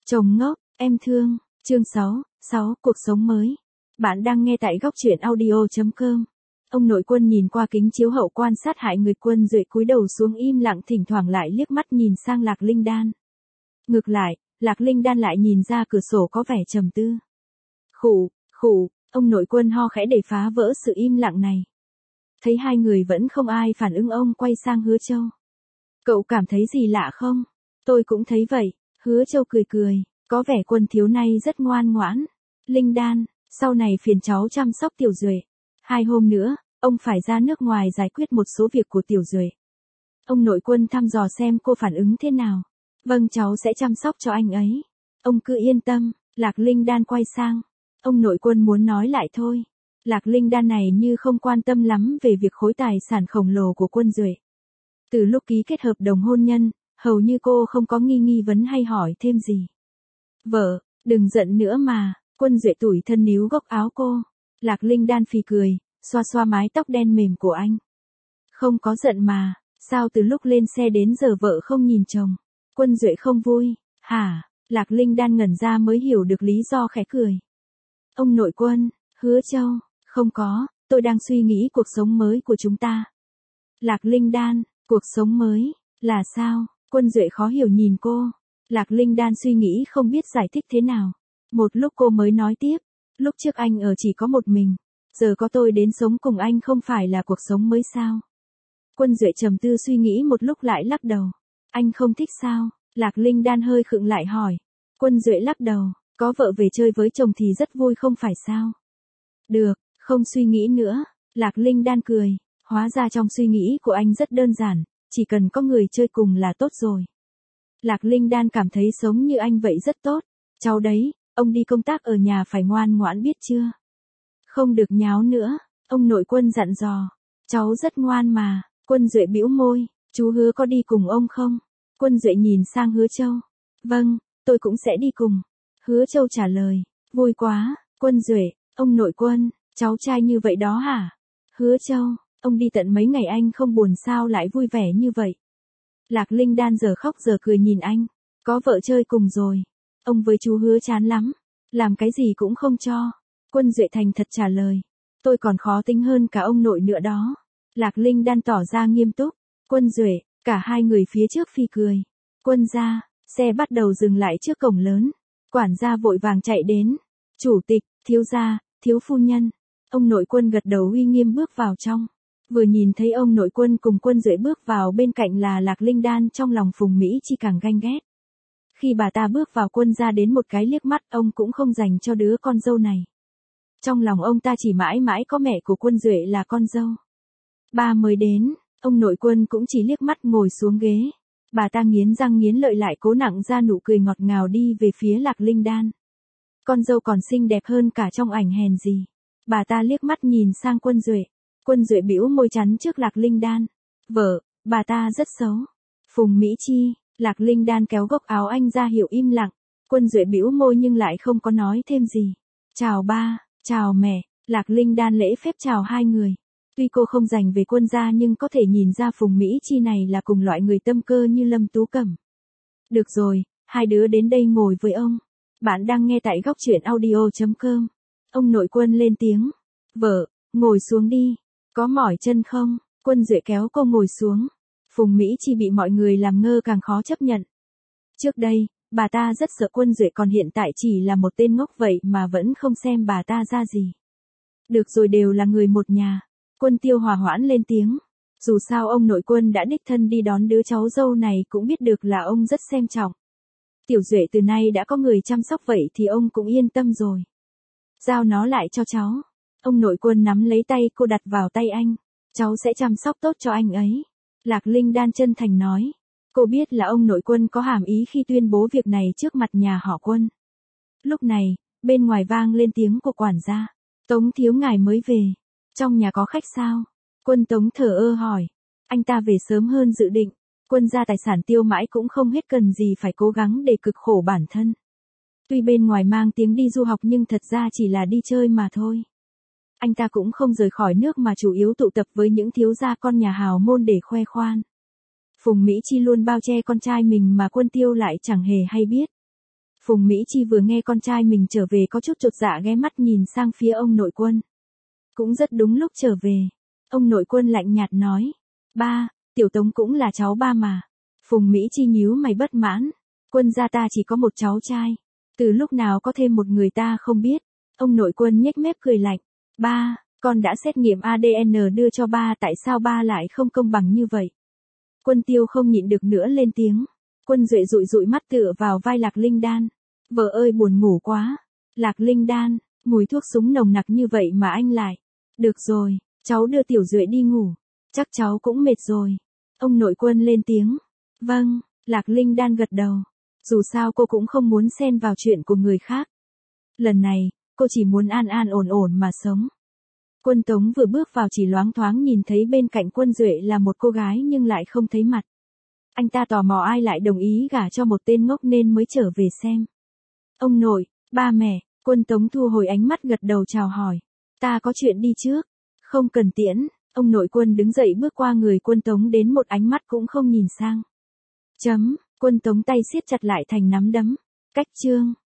Chồng ngốc, em thương, chương 6, cuộc sống mới. Bạn đang nghe tại góc truyện audio.com. Ông nội Quân nhìn qua kính chiếu hậu quan sát hại người. Quân Duệ cúi đầu xuống im lặng, thỉnh thoảng lại liếc mắt nhìn sang Lạc Linh Đan. Ngược lại, Lạc Linh Đan lại nhìn ra cửa sổ có vẻ trầm tư. Khụ, ông nội Quân ho khẽ để phá vỡ sự im lặng này. Thấy hai người vẫn không ai phản ứng, ông quay sang Hứa Châu. Cậu cảm thấy gì lạ không? Tôi cũng thấy vậy. Hứa Châu cười, có vẻ Quân thiếu này rất ngoan ngoãn. Linh Đan, sau này phiền cháu chăm sóc Tiểu Duệ. 2 hôm nữa, ông phải ra nước ngoài giải quyết một số việc của Tiểu Duệ. Ông nội Quân thăm dò xem cô phản ứng thế nào. Vâng, cháu sẽ chăm sóc cho anh ấy. Ông cứ yên tâm. Lạc Linh Đan quay sang. Ông nội Quân muốn nói lại thôi. Lạc Linh Đan này như không quan tâm lắm về việc khối tài sản khổng lồ của Quân Duệ. Từ lúc ký kết hợp đồng hôn nhân, hầu như cô không có nghi vấn hay hỏi thêm gì. Vợ, đừng giận nữa mà. Quân Duệ tủi thân níu góc áo cô. Lạc Linh Đan phì cười, xoa mái tóc đen mềm của anh. Không có giận mà, sao từ lúc lên xe đến giờ vợ không nhìn chồng? Quân Duệ không vui. Hả? Lạc Linh Đan ngẩn ra mới hiểu được lý do, khẽ cười. Ông nội Quân, Hứa Châu, không có, tôi đang suy nghĩ cuộc sống mới của chúng ta. Lạc Linh Đan, cuộc sống mới, là sao? Quân Duệ khó hiểu nhìn cô. Lạc Linh Đan suy nghĩ không biết giải thích thế nào. Một lúc cô mới nói tiếp. Lúc trước anh ở chỉ có một mình. Giờ có tôi đến sống cùng anh không phải là cuộc sống mới sao? Quân Duệ trầm tư suy nghĩ một lúc lại lắc đầu. Anh không thích sao? Lạc Linh Đan hơi khựng lại hỏi. Quân Duệ lắc đầu. Có vợ về chơi với chồng thì rất vui không phải sao? Được, không suy nghĩ nữa. Lạc Linh Đan cười. Hóa ra trong suy nghĩ của anh rất đơn giản. Chỉ cần có người chơi cùng là tốt rồi. Lạc Linh Đan cảm thấy sống như anh vậy rất tốt. Cháu đấy, ông đi công tác ở nhà phải ngoan ngoãn biết chưa? Không được nháo nữa, ông nội Quân dặn dò. Cháu rất ngoan mà. Quân Duệ bĩu môi. Chú Hứa có đi cùng ông không? Quân Duệ nhìn sang Hứa Châu. Vâng, tôi cũng sẽ đi cùng. Hứa Châu trả lời. Vui quá. Quân Duệ, ông nội Quân, cháu trai như vậy đó hả? Hứa Châu, ông đi tận mấy ngày anh không buồn sao lại vui vẻ như vậy? Lạc Linh Đan giờ khóc giờ cười nhìn anh. Có vợ chơi cùng rồi. Ông với chú Hứa chán lắm. Làm cái gì cũng không cho. Quân Duệ thành thật trả lời. Tôi còn khó tính hơn cả ông nội nữa đó. Lạc Linh Đan tỏ ra nghiêm túc. Quân Duệ, cả hai người phía trước phi cười. Quân gia, xe bắt đầu dừng lại trước cổng lớn. Quản gia vội vàng chạy đến. Chủ tịch, thiếu gia, thiếu phu nhân. Ông nội Quân gật đầu uy nghiêm bước vào trong. Vừa nhìn thấy ông nội Quân cùng Quân Duệ bước vào bên cạnh là Lạc Linh Đan, trong lòng Phùng Mỹ Chi càng ganh ghét. Khi bà ta bước vào Quân gia đến một cái liếc mắt ông cũng không dành cho đứa con dâu này. Trong lòng ông ta chỉ mãi mãi có mẹ của Quân Duệ là con dâu. Bà mới đến, ông nội Quân cũng chỉ liếc mắt ngồi xuống ghế. Bà ta nghiến răng nghiến lợi lại cố nặng ra nụ cười ngọt ngào đi về phía Lạc Linh Đan. Con dâu còn xinh đẹp hơn cả trong ảnh hèn gì. Bà ta liếc mắt nhìn sang Quân Duệ. Quân Duệ bĩu môi chắn trước Lạc Linh Đan. Vợ, bà ta rất xấu. Phùng Mỹ Chi, Lạc Linh Đan kéo góc áo anh ra hiệu im lặng. Quân Duệ bĩu môi nhưng lại không có nói thêm gì. Chào ba, chào mẹ. Lạc Linh Đan lễ phép chào hai người. Tuy cô không dành về Quân gia nhưng có thể nhìn ra Phùng Mỹ Chi này là cùng loại người tâm cơ như Lâm Tú Cẩm. Được rồi, hai đứa đến đây ngồi với ông. Bạn đang nghe tại góc truyện audio.com. Ông nội Quân lên tiếng. Vợ, ngồi xuống đi. Có mỏi chân không? Quân Duệ kéo cô ngồi xuống. Phùng Mỹ Chi bị mọi người làm ngơ càng khó chấp nhận. Trước đây, bà ta rất sợ Quân Duệ, còn hiện tại chỉ là một tên ngốc vậy mà vẫn không xem bà ta ra gì. Được rồi, đều là người một nhà. Quân Tiêu hòa hoãn lên tiếng. Dù sao ông nội Quân đã đích thân đi đón đứa cháu dâu này cũng biết được là ông rất xem trọng. Tiểu Duệ từ nay đã có người chăm sóc vậy thì ông cũng yên tâm rồi. Giao nó lại cho cháu. Ông nội Quân nắm lấy tay cô đặt vào tay anh. Cháu sẽ chăm sóc tốt cho anh ấy. Lạc Linh Đan chân thành nói. Cô biết là ông nội Quân có hàm ý khi tuyên bố việc này trước mặt nhà họ Quân. Lúc này, bên ngoài vang lên tiếng của quản gia. Tống thiếu ngài mới về. Trong nhà có khách sao? Quân Tống thờ ơ hỏi. Anh ta về sớm hơn dự định. Quân gia tài sản tiêu mãi cũng không hết, cần gì phải cố gắng để cực khổ bản thân. Tuy bên ngoài mang tiếng đi du học nhưng thật ra chỉ là đi chơi mà thôi. Anh ta cũng không rời khỏi nước mà chủ yếu tụ tập với những thiếu gia con nhà hào môn để khoe khoang. Phùng Mỹ Chi luôn bao che con trai mình mà Quân Tiêu lại chẳng hề hay biết. Phùng Mỹ Chi vừa nghe con trai mình trở về có chút chột dạ ghé mắt nhìn sang phía ông nội Quân. Cũng rất đúng lúc trở về. Ông nội Quân lạnh nhạt nói. Ba, Tiểu Tống cũng là cháu ba mà. Phùng Mỹ Chi nhíu mày bất mãn. Quân gia ta chỉ có một cháu trai. Từ lúc nào có thêm một người ta không biết. Ông nội Quân nhếch mép cười lạnh. Ba, con đã xét nghiệm ADN đưa cho ba, tại sao ba lại không công bằng như vậy? Quân Tiêu không nhịn được nữa lên tiếng. Quân Duệ dụi dụi mắt tựa vào vai Lạc Linh Đan. Vợ ơi buồn ngủ quá. Lạc Linh Đan, mùi thuốc súng nồng nặc như vậy mà anh lại. Được rồi, cháu đưa Tiểu Duệ đi ngủ. Chắc cháu cũng mệt rồi. Ông nội Quân lên tiếng. Vâng, Lạc Linh Đan gật đầu. Dù sao cô cũng không muốn xen vào chuyện của người khác. Lần này, cô chỉ muốn an an ổn ổn mà sống. Quân Tống vừa bước vào chỉ loáng thoáng nhìn thấy bên cạnh Quân Duệ là một cô gái nhưng lại không thấy mặt. Anh ta tò mò ai lại đồng ý gả cho một tên ngốc nên mới trở về xem. Ông nội, ba mẹ, Quân Tống thu hồi ánh mắt gật đầu chào hỏi. Ta có chuyện đi trước. Không cần tiễn. Ông nội Quân đứng dậy bước qua người Quân Tống đến một ánh mắt cũng không nhìn sang. Quân Tống tay siết chặt lại thành nắm đấm. Cách chương.